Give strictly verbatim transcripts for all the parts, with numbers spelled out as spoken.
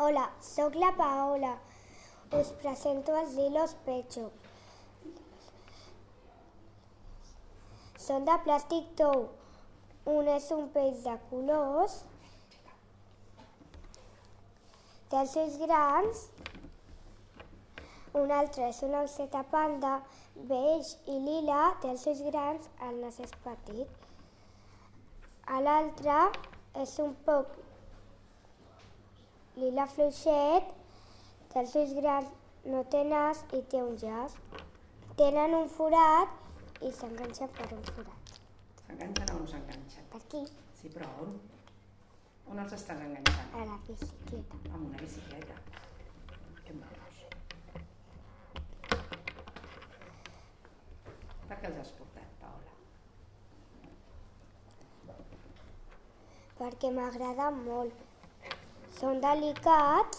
Hola, soc la Paola. Us presento els Lilos Pecho. Són de plàstic tou. Un és un peix de colors. Té els ulls grans. Un altre és una osseta panda, beix i lila. Té els ulls grans, el nas és petit. L'altre és un poc lila fluixet, té els ulls grans, no té nas i té un llaç. Tenen un forat i s'enganxen per un forat. S'enganxen o no s'enganxen? Per aquí. Sí, però on? On els estàs enganxant? A la bicicleta. Amb una bicicleta. Que monos. Per què els has portat, Paola? Perquè m'agraden molt. Són delicats.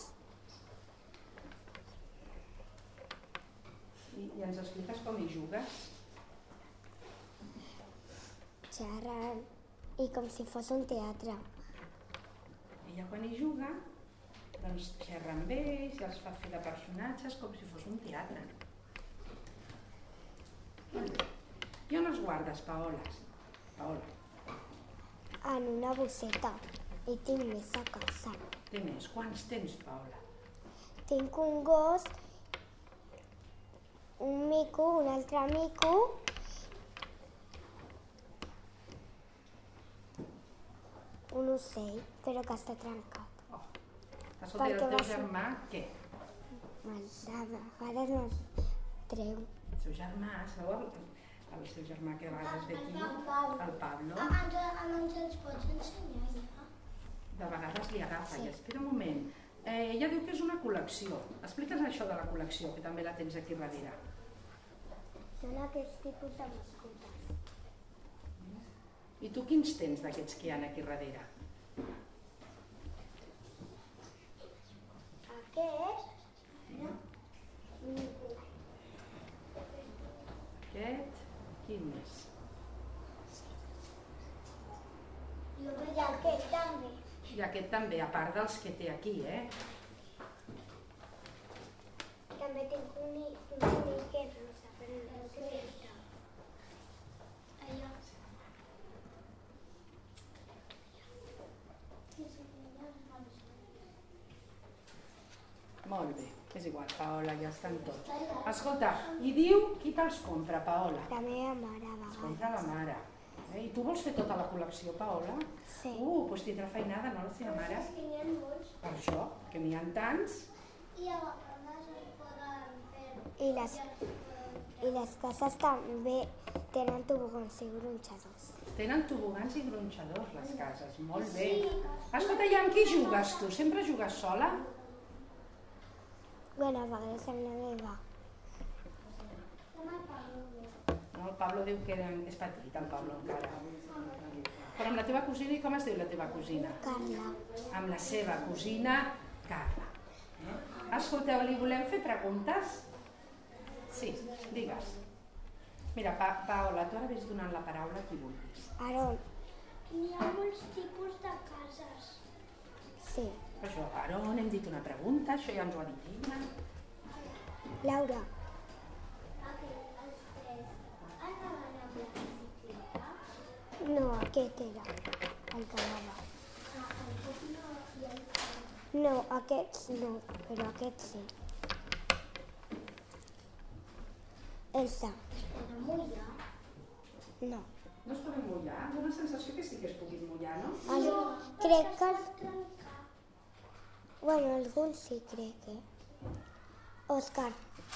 I, I ens expliques com hi jugues? Xerren i com si fos un teatre. Ella quan hi juga, doncs xerra amb ells i els fa fer de personatges com si fos un teatre. Molt bé. I on els guardes, Paola? Paola. En una bosseta. I tinc més a casa. Té més. Quants tens, Paola? Tinc un gos, un mico, un altre mico, un ocell, però que està trencat. Oh. Escolta, i el teu germà, què? De vegades no es treu. El seu germà, sabeu? El seu germà que a vegades ve aquí, el Pablo. Ens els pots ensenyar ja? De vegades li agafa i espera un moment. Eh, ella diu que és una col·lecció. Explica'ns això de la col·lecció, que també la tens aquí darrere. Són aquests tipus de mascotes. I tu quins tens d'aquests que hi ha aquí darrere? Aquest... Aquest... Quin més? I aquest també. I aquest també, a part dels que té aquí, eh? També tinc un ull que és rosa, però no sé què està. Allò. Molt bé, és igual, Paola, ja estan tots. Escolta, i diu qui te'ls compra, Paola? La meva mare, a vegades. Els compra la mare. Eh? I tu vols fer tota la col·lecció, Paola? Sí. Uh, doncs tindrà feinada, no, la seva mare? És que n'hi ha molts. Per això, que n'hi ha tants. I a vegades es poden fer... I les, i les cases també tenen tobogans i gronxadors. Tenen tobogans i gronxadors, les cases. Molt bé. Escolta, i amb qui jugues tu? Sempre jugues sola? Bueno, a vegades amb la meva. No, el Pablo diu que és petit, el Pablo encara. Però amb la teva cosina, i com es diu la teva cosina? Carla. Amb la seva cosina, Carla. Eh? Escolteu, li volem fer preguntes? Sí, digues. Mira, pa Paola, tu ara vés donant la paraula a qui vulguis. Aron. Hi ha molts tipus de cases. Sí. Però això, Aron, hem dit una pregunta, això ja ens ho ha dit ella. Laura. No, aquest era el que anava. No, aquests no, però aquests sí. Elsa. Mullar? No. No es poden mullar? Dóna la sensació que sí que es puguin mullar, no? El, crec que... Bueno, alguns sí, crec, eh? Òscar.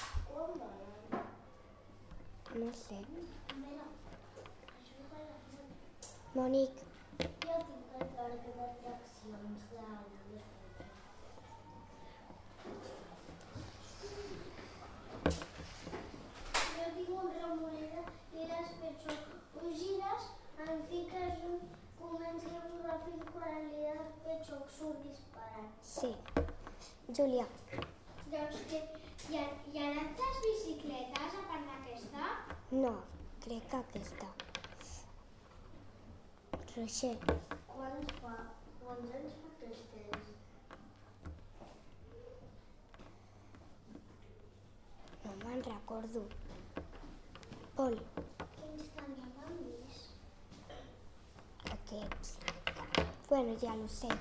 No sé. Mònic. Jo tinc el parc d'atraccions de la Jo tinc un remolera i les Pecho. Ho gires, en fiques un, comença a rodar fins quan li das Pecho surt disparant. Sí. Júlia. Doncs que hi ha, hi ha altres bicicletes a part d'aquesta? No, crec que aquesta. Roger. Quants, fa, quants anys fa que estàs? recordo. Pol. Quins teníem vist? Aquests. Bueno, ja no sé.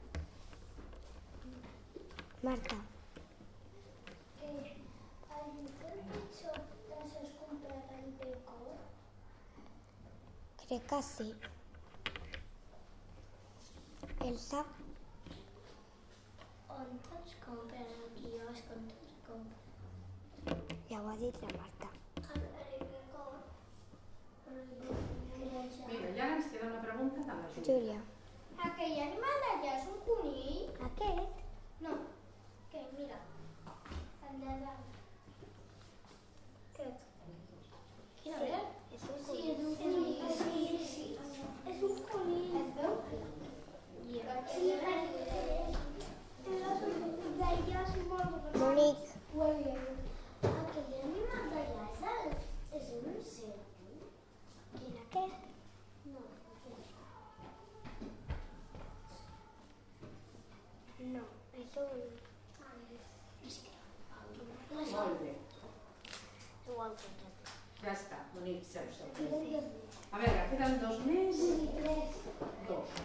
Marta. Que el llibre pitjor t'has comprat a l'Hipercor? Crec que sí. Elsa? On te'ls compren? Al quiosc, on te'ls compren? Ja ho ha dit la Marta. A l'Hipercor? Mira, ja ens queda una pregunta de la Júlia. Júlia. Aquell animal d'allà és un conill? Aquest? No. Que mira. El de dalt. Aquest. Quina vera? És un Sí, conill. és un conill. Sí, sí. És un conill. Es veu? Sí, d'allà és molt... Monic. Aquell animal d'allà és el... és un cèrvol? Quin aquest? No. No, és un... Molt bé. Igual que aquest. Ja està, bonic, seu, seu. A veure, queden dos més. Dos.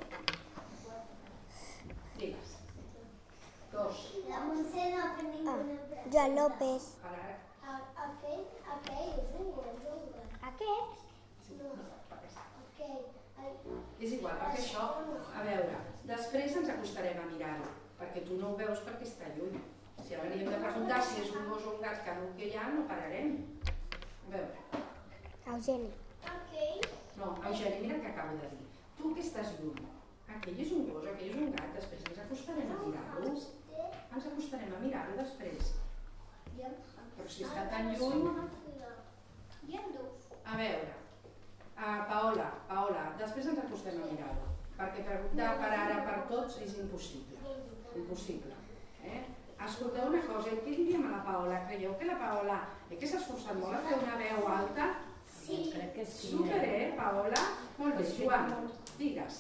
Digues. Dos. La Montse no ha fet ninguna Ah, Joan López. Ara, Aquell, aquell és un gos. Aquest? No, aquell. és igual, perquè això, a veure, després ens acostarem a mirar-ho, perquè tu no ho veus perquè està lluny. Si ara li hem de preguntar si és un gos o un gat que no que hi ha, no pararem. A veure. Eugeni. Aquell. No, Eugeni, mira què acabo de dir. Tu que estàs lluny. Aquell és un gos, aquell és un gat, després ens acostarem a mirar-lo. Ens acostarem a mirar-ho després. Però si està tan lluny... Hi ha dos. A veure, uh, Paola, Paola, després ens acostem a mirar-ho, perquè preguntar per ara per tots és impossible. Impossible. Eh? Escolteu una cosa, què diríem a la Paola? Creieu que la Paola eh, que s'ha esforçat molt a fer una veu alta? Sí. Crec que sí. Super, eh, Paola? Molt bé, Joan, digues.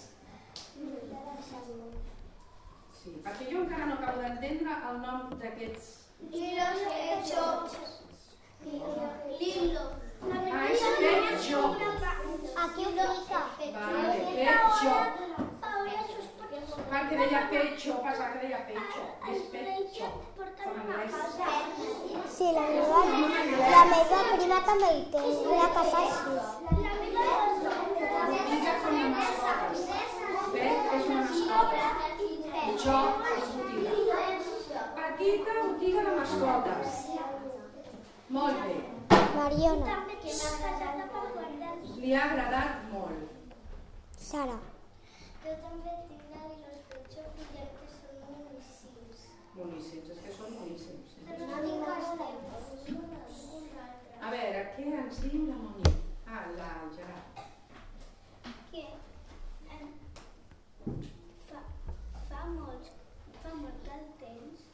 Sí, perquè jo encara no acabo d'entendre el nom d'aquests... I los pechos. Lindo. Ah, és Pet Shop. Aquí ho fica. Vale, Pet Shop. Ahora sus patas. Perquè deia pecho, pensava que deia pecho. És Pet Shop. Portan Com una anglès. casa. Sí, la meva, la meva prima també hi té una casa així. La meva Botiga com de mascotes. Pet és una mascota. Shop és botiga. Petita botiga de mascotes. Molt bé. Mariona. Li ha agradat molt. Sara. Jo també tinc la de los pechos i ja que són boníssims. Boníssims, és que són boníssims. Però no tinc castells. A veure, què ens diu la Moni? Ah, la Gerard. Que em, fa, fa molt, fa molt el temps.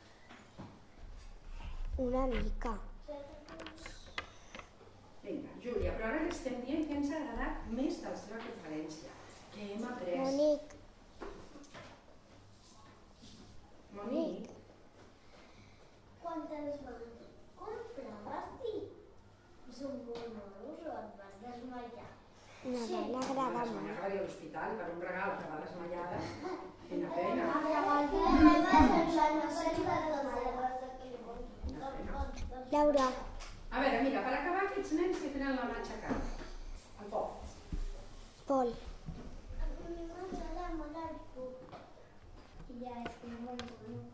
Una mica. Vinga, Júlia, però ara li estem dient que ens ha agradat més de la seva conferència. Què hem après? Monic. Monic. Quan te'ls van comprar vas dir són molt moros o et vas desmaiar? Me van agradar Vas molt. anar a l'hospital per un regal que va desmaiada. Quina pena. Laura. A veure, mira, per acabar aquests nens que tenen la mà aixecada. El Pol. Pol. A mi m'agrada molt el pup. I ja és que molt bueno.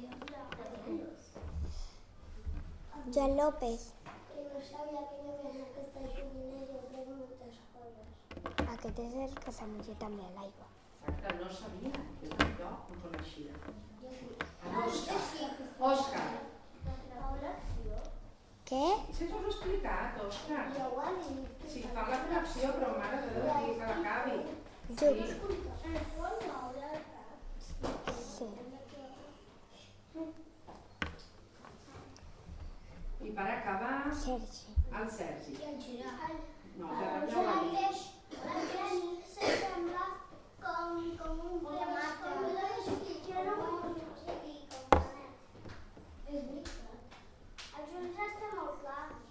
Joan López. Que no sabia que hi havia aquesta joguina i he après moltes coses. Aquest és el que s'ha mullat també a l'aigua. Exacte, no sabia. Jo tampoc ho coneixia. Òscar. Òscar. Què? Si t'ho has explicat, Òscar. Jo ho he dit. Si fa la col·lecció, però mare de Déu, digui que l'acabi. Jo. Sí. El pot moure el cap. Sí. I per acabar, Sergi. el Sergi. I el girar. No, que ja ho va dir. El Genís se sembla com, com un peix, com les jo no ho vull seguir com un net. És veritat. Els ulls estan molt clars.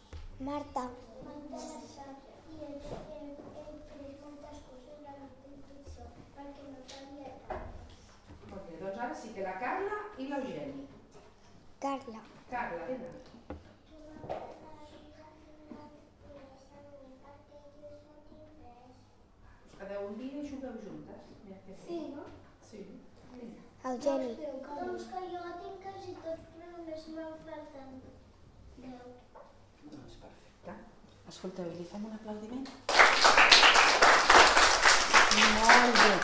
que la Carla i l'Eugeni. Carla. Carla, vine. Cada un dia jugueu juntes. Sí, no? Sí. Eugeni. Doncs que jo tinc quasi tots, però només me'n falten deu. Doncs perfecte. Escolteu, li fem un aplaudiment? Molt bé.